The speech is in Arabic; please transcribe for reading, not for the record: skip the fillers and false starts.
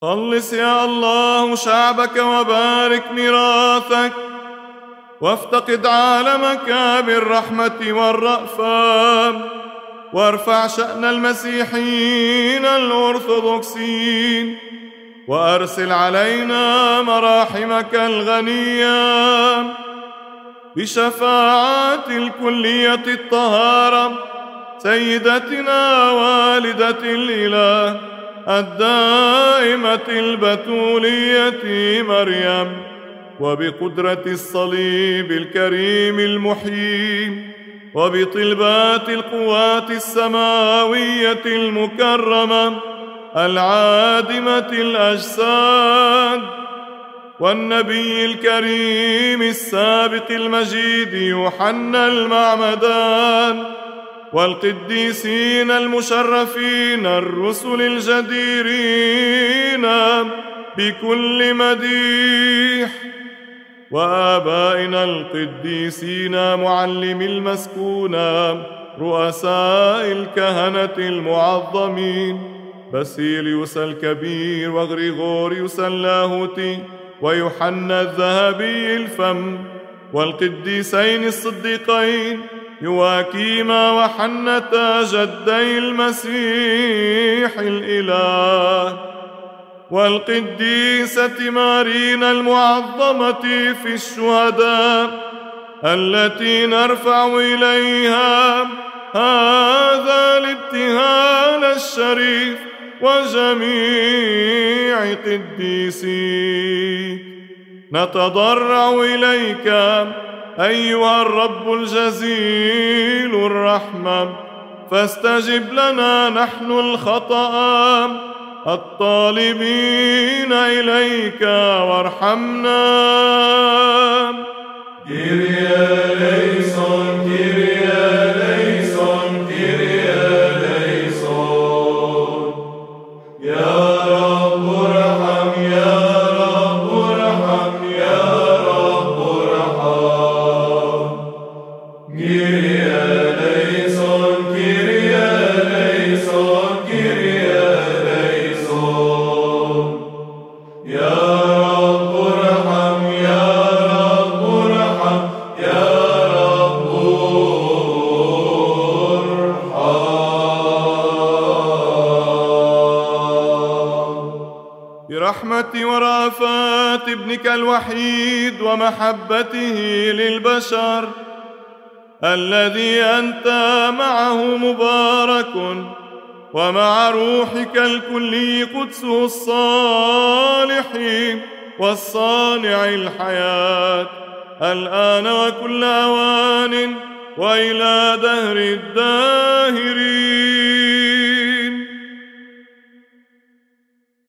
خلص يا الله شعبك وبارك ميراثك، وافتقد عالمك بالرحمة والرأفة، وارفع شأن المسيحيين الأرثوذكسيين، وأرسل علينا مراحمك الغنية بشفاعات الكلية الطهارة سيدتنا والدة الإله الدائمة البتولية مريم، وبقدرة الصليب الكريم المحيي، وبطلبات القوات السماوية المكرمة العادمة الأجساد، والنبي الكريم السابق المجيد يوحنا المعمدان، والقديسين المشرفين الرسل الجديرين بكل مديح، وآبائنا القديسين معلم المسكون رؤساء الكهنة المعظمين باسيليوس الكبير وغريغوريوس اللاهوتي ويوحنا الذهبي الفم، والقديسين الصديقين يواكيم وحنة جدي المسيح الإله، والقديسة مارينا المعظمة في الشهداء التي نرفع إليها هذا الابتهال الشريف، وجميع قديسيك. نتضرع إليك أيها الرب الجزيل الرحمة، فاستجب لنا نحن الخطأ الطالبين إليك وارحمنا. كيريا ليسون كيريا ليسون كيريا ليسون. يا رب ارحم يا رب ارحم يا رب ارحم. كيريا ليسون كيريا ليسون كيريا ليسون. يا رب ارحم يا رب ارحم يا رب ارحم. برحمة ورأفات ابنك الوحيد ومحبته للبشر الذي أنت معه مبارك، ومع روحك الكلي قدسه الصالح والصانع الحياة، الآن وكل أوان وإلى دهر الداهرين.